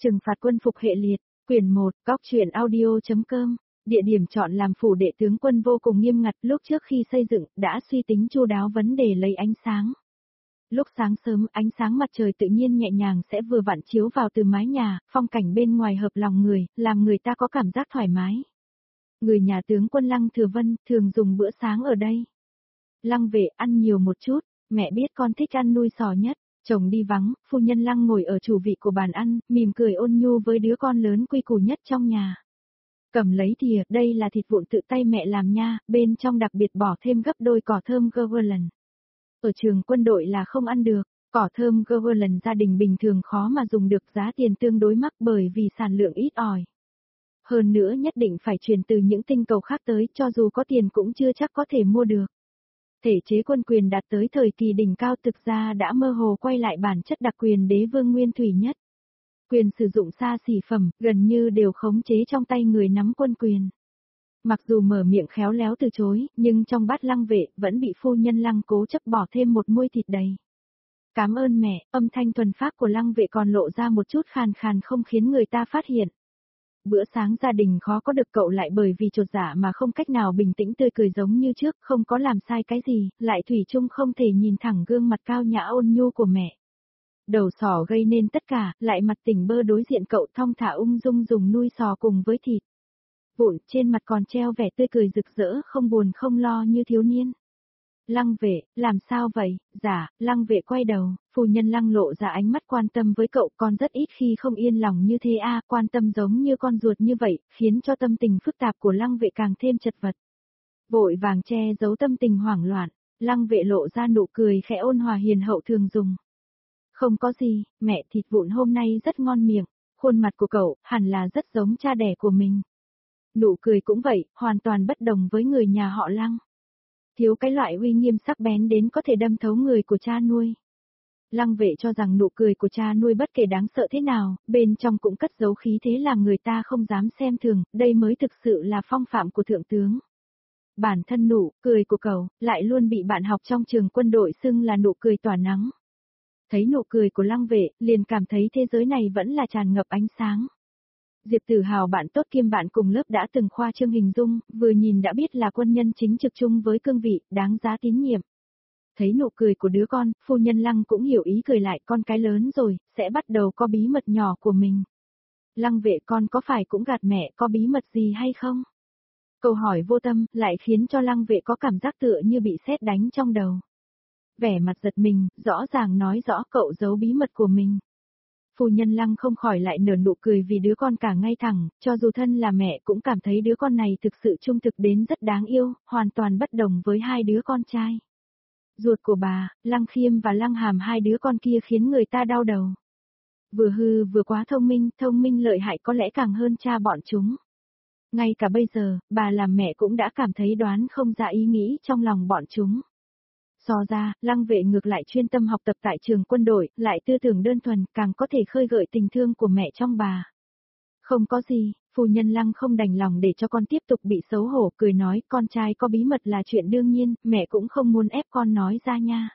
Trừng phạt quân phục hệ liệt, quyển 1, góc truyện audio.com. Địa điểm chọn làm phủ đệ tướng quân vô cùng nghiêm ngặt, lúc trước khi xây dựng, đã suy tính chu đáo vấn đề lấy ánh sáng. Lúc sáng sớm, ánh sáng mặt trời tự nhiên nhẹ nhàng sẽ vừa vặn chiếu vào từ mái nhà, phong cảnh bên ngoài hợp lòng người, làm người ta có cảm giác thoải mái. Người nhà tướng quân Lăng Thừa Vân thường dùng bữa sáng ở đây. Lăng Vệ ăn nhiều một chút, mẹ biết con thích ăn nuôi sò nhất. Chồng đi vắng, phu nhân Lăng ngồi ở chủ vị của bàn ăn, mỉm cười ôn nhu với đứa con lớn quy củ nhất trong nhà. Cầm lấy thìa, đây là thịt vụn tự tay mẹ làm nha, bên trong đặc biệt bỏ thêm gấp đôi cỏ thơm Goverland. Ở trường quân đội là không ăn được, cỏ thơm Goverland gia đình bình thường khó mà dùng được, giá tiền tương đối mắc bởi vì sản lượng ít ỏi. Hơn nữa nhất định phải chuyển từ những tinh cầu khác tới, cho dù có tiền cũng chưa chắc có thể mua được. Thể chế quân quyền đạt tới thời kỳ đỉnh cao thực ra đã mơ hồ quay lại bản chất đặc quyền đế vương nguyên thủy nhất. Quyền sử dụng xa xỉ phẩm, gần như đều khống chế trong tay người nắm quân quyền. Mặc dù mở miệng khéo léo từ chối, nhưng trong bát Lăng Vệ vẫn bị phu nhân Lăng cố chấp bỏ thêm một muôi thịt đầy. Cảm ơn mẹ, âm thanh thuần phác của Lăng Vệ còn lộ ra một chút khàn khàn không khiến người ta phát hiện. Bữa sáng gia đình khó có được cậu lại bởi vì chột dạ mà không cách nào bình tĩnh tươi cười giống như trước, không có làm sai cái gì, lại thủy chung không thể nhìn thẳng gương mặt cao nhã ôn nhu của mẹ. Đầu sò gây nên tất cả, lại mặt tỉnh bơ đối diện cậu thong thả ung dung dùng nuôi sò cùng với thịt. Vụn trên mặt còn treo vẻ tươi cười rực rỡ không buồn không lo như thiếu niên. Lăng Vệ, làm sao vậy? Dạ, Lăng Vệ quay đầu, phu nhân Lăng lộ ra ánh mắt quan tâm với cậu, con rất ít khi không yên lòng như thế a, quan tâm giống như con ruột như vậy, khiến cho tâm tình phức tạp của Lăng Vệ càng thêm chật vật. Vội vàng che giấu tâm tình hoảng loạn, Lăng Vệ lộ ra nụ cười khẽ ôn hòa hiền hậu thường dùng. Không có gì, mẹ, thịt vụn hôm nay rất ngon miệng, khuôn mặt của cậu hẳn là rất giống cha đẻ của mình. Nụ cười cũng vậy, hoàn toàn bất đồng với người nhà họ Lăng. Thiếu cái loại uy nghiêm sắc bén đến có thể đâm thấu người của cha nuôi. Lăng Vệ cho rằng nụ cười của cha nuôi bất kể đáng sợ thế nào, bên trong cũng cất giấu khí thế làm người ta không dám xem thường, đây mới thực sự là phong phạm của thượng tướng. Bản thân nụ cười của cậu lại luôn bị bạn học trong trường quân đội xưng là nụ cười tỏa nắng. Thấy nụ cười của Lăng Vệ, liền cảm thấy thế giới này vẫn là tràn ngập ánh sáng. Diệp Tử Hào bạn tốt kiêm bạn cùng lớp đã từng khoa trương hình dung, vừa nhìn đã biết là quân nhân chính trực chung với cương vị, đáng giá tín nhiệm. Thấy nụ cười của đứa con, phu nhân Lăng cũng hiểu ý cười lại, con cái lớn rồi, sẽ bắt đầu có bí mật nhỏ của mình. Lăng Vệ, con có phải cũng gạt mẹ có bí mật gì hay không? Câu hỏi vô tâm, lại khiến cho Lăng Vệ có cảm giác tựa như bị sét đánh trong đầu. Vẻ mặt giật mình, rõ ràng nói rõ cậu giấu bí mật của mình. Phu nhân Lăng không khỏi lại nở nụ cười vì đứa con cả ngay thẳng, cho dù thân là mẹ cũng cảm thấy đứa con này thực sự trung thực đến rất đáng yêu, hoàn toàn bất đồng với hai đứa con trai. Ruột của bà, Lăng Khiêm và Lăng Hàm, hai đứa con kia khiến người ta đau đầu. Vừa hư vừa quá thông minh lợi hại, có lẽ càng hơn cha bọn chúng. Ngay cả bây giờ, bà làm mẹ cũng đã cảm thấy đoán không ra ý nghĩ trong lòng bọn chúng. So ra, Lăng Vệ ngược lại chuyên tâm học tập tại trường quân đội, lại tư tưởng đơn thuần, càng có thể khơi gợi tình thương của mẹ trong bà. Không có gì, phu nhân Lăng không đành lòng để cho con tiếp tục bị xấu hổ, cười nói, con trai có bí mật là chuyện đương nhiên, mẹ cũng không muốn ép con nói ra nha.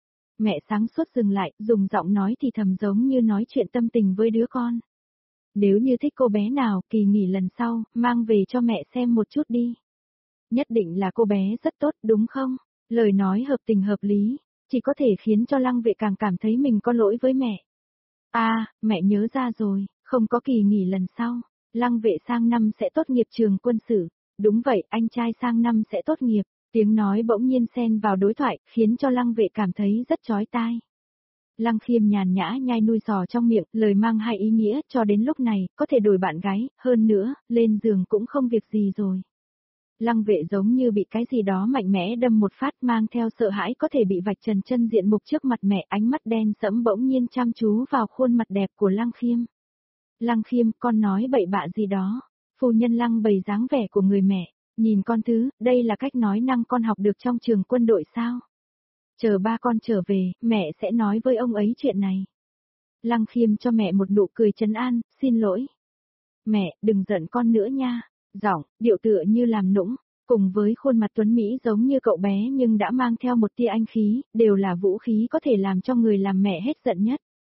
Mẹ sáng suốt dừng lại, dùng giọng nói thì thầm giống như nói chuyện tâm tình với đứa con. Nếu như thích cô bé nào, kỳ nghỉ lần sau, mang về cho mẹ xem một chút đi. Nhất định là cô bé rất tốt, đúng không? Lời nói hợp tình hợp lý, chỉ có thể khiến cho Lăng Vệ càng cảm thấy mình có lỗi với mẹ. Mẹ nhớ ra rồi, không có kỳ nghỉ lần sau, Lăng Vệ sang năm sẽ tốt nghiệp trường quân sự. Đúng vậy, anh trai sang năm sẽ tốt nghiệp. Tiếng nói bỗng nhiên xen vào đối thoại, khiến cho Lăng Vệ cảm thấy rất chói tai. Lăng Khiêm nhàn nhã nhai nuôi sò trong miệng, lời mang hai ý nghĩa, cho đến lúc này, có thể đổi bạn gái, hơn nữa, lên giường cũng không việc gì rồi. Lăng Vệ giống như bị cái gì đó mạnh mẽ đâm một phát, mang theo sợ hãi có thể bị vạch trần chân diện mục trước mặt mẹ, ánh mắt đen sẫm bỗng nhiên chăm chú vào khuôn mặt đẹp của Lăng Khiêm. Lăng Khiêm, con nói bậy bạ gì đó? Phu nhân Lăng bày dáng vẻ của người mẹ, nhìn con thứ, đây là cách nói năng con học được trong trường quân đội sao? Chờ ba con trở về, mẹ sẽ nói với ông ấy chuyện này. Lăng Khiêm cho mẹ một nụ cười trấn an, xin lỗi. Mẹ, đừng giận con nữa nha. Giọng, điệu tựa như làm nũng, cùng với khuôn mặt tuấn Mỹ giống như cậu bé nhưng đã mang theo một tia anh khí, đều là vũ khí có thể làm cho người làm mẹ hết giận nhất.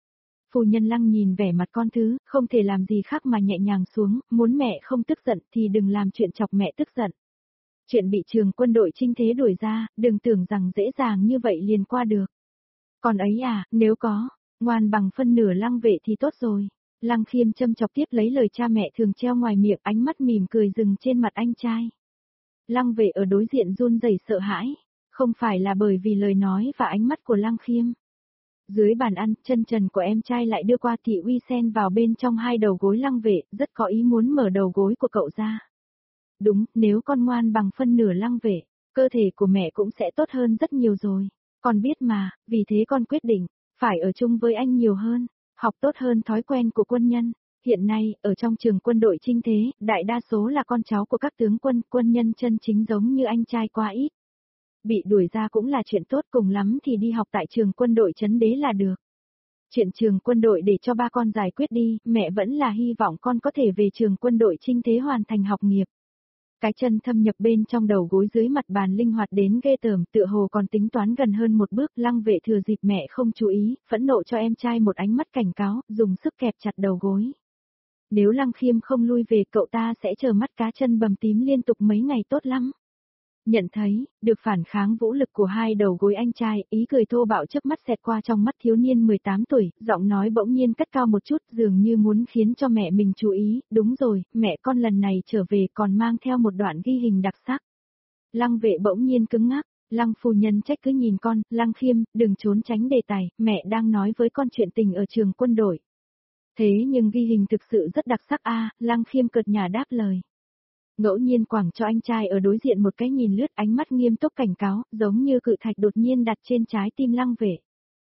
Phu nhân Lăng nhìn vẻ mặt con thứ, không thể làm gì khác mà nhẹ nhàng xuống, muốn mẹ không tức giận thì đừng làm chuyện chọc mẹ tức giận. Chuyện bị trường quân đội Trinh Thế đuổi ra, đừng tưởng rằng dễ dàng như vậy liền qua được. Còn ấy à, nếu có, ngoan bằng phân nửa Lăng vệ thì tốt rồi. Lăng Khiêm châm chọc tiếp lấy lời cha mẹ thường treo ngoài miệng, ánh mắt mỉm cười dừng trên mặt anh trai. Lăng vệ ở đối diện run rẩy sợ hãi, không phải là bởi vì lời nói và ánh mắt của Lăng Khiêm. Dưới bàn ăn, chân trần của em trai lại đưa qua Thị Uy xen vào bên trong hai đầu gối Lăng vệ, rất có ý muốn mở đầu gối của cậu ra. Đúng, nếu con ngoan bằng phân nửa Lăng vệ, cơ thể của mẹ cũng sẽ tốt hơn rất nhiều rồi. Con biết mà, vì thế con quyết định, phải ở chung với anh nhiều hơn, học tốt hơn thói quen của quân nhân. Hiện nay, ở trong trường quân đội Trinh Thế, đại đa số là con cháu của các tướng quân, quân nhân chân chính giống như anh trai quá ít. Bị đuổi ra cũng là chuyện tốt, cùng lắm thì đi học tại trường quân đội Trấn Đế là được. Chuyện trường quân đội để cho ba con giải quyết đi, mẹ vẫn là hy vọng con có thể về trường quân đội Trinh Thế hoàn thành học nghiệp. Cái chân thâm nhập bên trong đầu gối dưới mặt bàn linh hoạt đến ghê tởm, tựa hồ còn tính toán gần hơn một bước. Lăng vệ thừa dịp mẹ không chú ý, phẫn nộ cho em trai một ánh mắt cảnh cáo, dùng sức kẹp chặt đầu gối. Nếu Lăng Khiêm không lui về, cậu ta sẽ chờ mắt cá chân bầm tím liên tục mấy ngày tốt lắm. Nhận thấy, được phản kháng vũ lực của hai đầu gối anh trai, ý cười thô bạo chớp mắt xẹt qua trong mắt thiếu niên 18 tuổi, giọng nói bỗng nhiên cất cao một chút, dường như muốn khiến cho mẹ mình chú ý. Đúng rồi, mẹ con lần này trở về còn mang theo một đoạn ghi hình đặc sắc. Lăng vệ bỗng nhiên cứng ngắc, Lăng phu nhân trách cứ nhìn con, Lăng Khiêm, đừng trốn tránh đề tài, mẹ đang nói với con chuyện tình ở trường quân đội. Thế nhưng ghi hình thực sự rất đặc sắc a, Lăng Khiêm cợt nhả đáp lời. Ngẫu nhiên quẳng cho anh trai ở đối diện một cái nhìn lướt, ánh mắt nghiêm túc cảnh cáo, giống như cự thạch đột nhiên đặt trên trái tim Lăng vệ.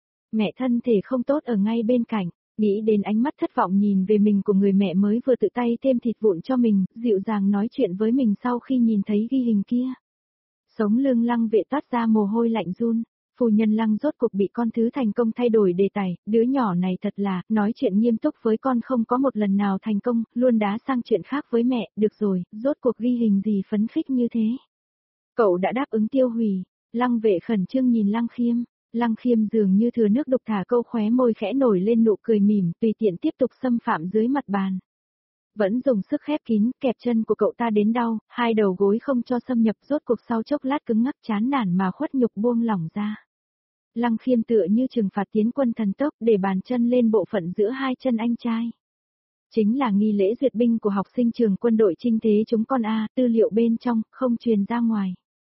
Mẹ thân thể không tốt ở ngay bên cạnh, nghĩ đến ánh mắt thất vọng nhìn về mình của người mẹ mới vừa tự tay thêm thịt vụn cho mình, dịu dàng nói chuyện với mình sau khi nhìn thấy ghi hình kia. Sống lưng Lăng vệ toát ra mồ hôi lạnh run. Phu nhân Lăng rốt cuộc bị con thứ thành công thay đổi đề tài, đứa nhỏ này thật là, nói chuyện nghiêm túc với con không có một lần nào thành công, luôn đá sang chuyện khác với mẹ, được rồi, rốt cuộc ghi hình gì phấn khích như thế. Cậu đã đáp ứng tiêu hủy, Lăng vệ khẩn trương nhìn Lăng Khiêm dường như thừa nước đục thả câu, khóe môi khẽ nổi lên nụ cười mỉm, tùy tiện tiếp tục xâm phạm dưới mặt bàn. Vẫn dùng sức khép kín, kẹp chân của cậu ta đến đau, hai đầu gối không cho xâm nhập, rốt cuộc sau chốc lát cứng ngắc chán nản mà khuất nhục buông lỏng ra. Lăng Khiêm tựa như trừng phạt tiến quân thần tốc, để bàn chân lên bộ phận giữa hai chân anh trai. Chính là nghi lễ duyệt binh của học sinh trường quân đội Trinh Thế chúng con a, tư liệu bên trong, không truyền ra ngoài.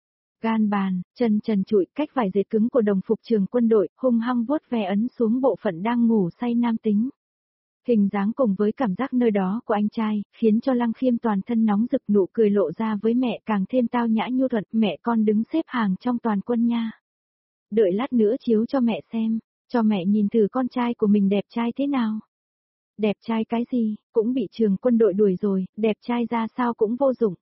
Gan bàn, chân trần trụi, cách vải dệt cứng của đồng phục trường quân đội, hung hăng vuốt ve ấn xuống bộ phận đang ngủ say nam tính. Hình dáng cùng với cảm giác nơi đó của anh trai, khiến cho Lăng Khiêm toàn thân nóng rực, nụ cười lộ ra với mẹ càng thêm tao nhã nhu thuận, mẹ con đứng xếp hàng trong toàn quân nha. Đợi lát nữa chiếu cho mẹ xem, cho mẹ nhìn thử con trai của mình đẹp trai thế nào. Đẹp trai cái gì, cũng bị trường quân đội đuổi rồi, đẹp trai ra sao cũng vô dụng.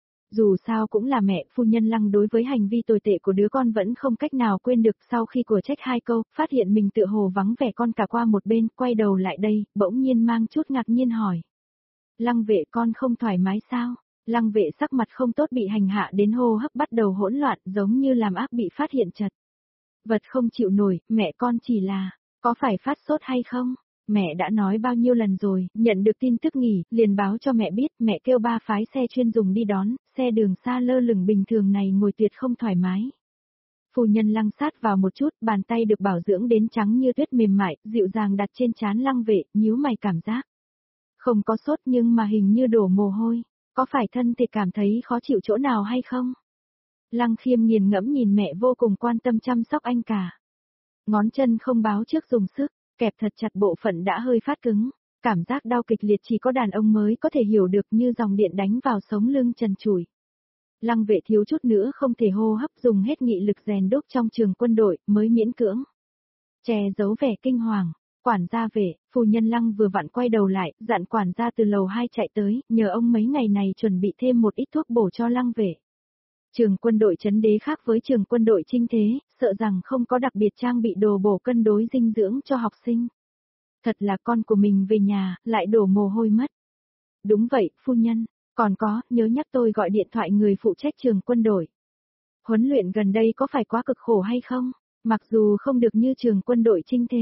Dù sao cũng là mẹ, phu nhân Lăng đối với hành vi tồi tệ của đứa con vẫn không cách nào quên được. Sau khi của trách hai câu, phát hiện mình tựa hồ vắng vẻ con cả qua một bên, quay đầu lại đây, bỗng nhiên mang chút ngạc nhiên hỏi. Lăng vệ, con không thoải mái sao? Lăng vệ sắc mặt không tốt, bị hành hạ đến hô hấp bắt đầu hỗn loạn, giống như làm ác bị phát hiện chật vật không chịu nổi. Mẹ con chỉ là, có phải phát sốt hay không? Mẹ đã nói bao nhiêu lần rồi, nhận được tin tức nghỉ, liền báo cho mẹ biết, mẹ kêu ba phái xe chuyên dùng đi đón, xe đường xa lơ lửng bình thường này ngồi tuyệt không thoải mái. Phu nhân Lăng sát vào một chút, bàn tay được bảo dưỡng đến trắng như tuyết mềm mại, dịu dàng đặt trên trán Lăng vệ, nhíu mày cảm giác. Không có sốt nhưng mà hình như đổ mồ hôi, có phải thân thể cảm thấy khó chịu chỗ nào hay không? Lăng Khiêm nghiền ngẫm nhìn mẹ vô cùng quan tâm chăm sóc anh cả. Ngón chân không báo trước dùng sức, kẹp thật chặt bộ phận đã hơi phát cứng, cảm giác đau kịch liệt chỉ có đàn ông mới có thể hiểu được, như dòng điện đánh vào sống lưng trần trụi. Lăng vệ thiếu chút nữa không thể hô hấp, dùng hết nghị lực rèn đúc trong trường quân đội mới miễn cưỡng che giấu vẻ kinh hoàng. Quản gia về, phu nhân Lăng vừa vặn quay đầu lại, dặn quản gia từ lầu 2 chạy tới, nhờ ông mấy ngày này chuẩn bị thêm một ít thuốc bổ cho Lăng vệ. Trường quân đội Trấn Đế khác với trường quân đội Trinh Thế, sợ rằng không có đặc biệt trang bị đồ bổ cân đối dinh dưỡng cho học sinh. Thật là con của mình về nhà, lại đổ mồ hôi mất. Đúng vậy, phu nhân, còn có, nhớ nhắc tôi gọi điện thoại người phụ trách trường quân đội. Huấn luyện gần đây có phải quá cực khổ hay không? Mặc dù không được như trường quân đội Trinh Thế,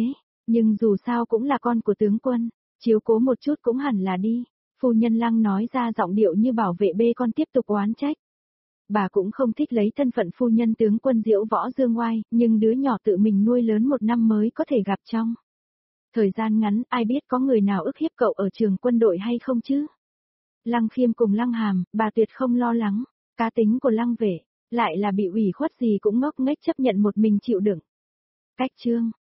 Nhưng dù sao cũng là con của tướng quân, chiếu cố một chút cũng hẳn là đi. Phu nhân Lăng nói ra giọng điệu như bảo vệ bê con tiếp tục oán trách. Bà cũng không thích lấy thân phận phu nhân tướng quân diễu võ dương oai, nhưng đứa nhỏ tự mình nuôi lớn 1 năm mới có thể gặp trong thời gian ngắn, ai biết có người nào ức hiếp cậu ở trường quân đội hay không chứ? Lăng Khiêm cùng Lăng Hàm, bà tuyệt không lo lắng, cá tính của Lăng Vệ, lại là bị ủy khuất gì cũng ngốc nghếch chấp nhận một mình chịu đựng. Cách chương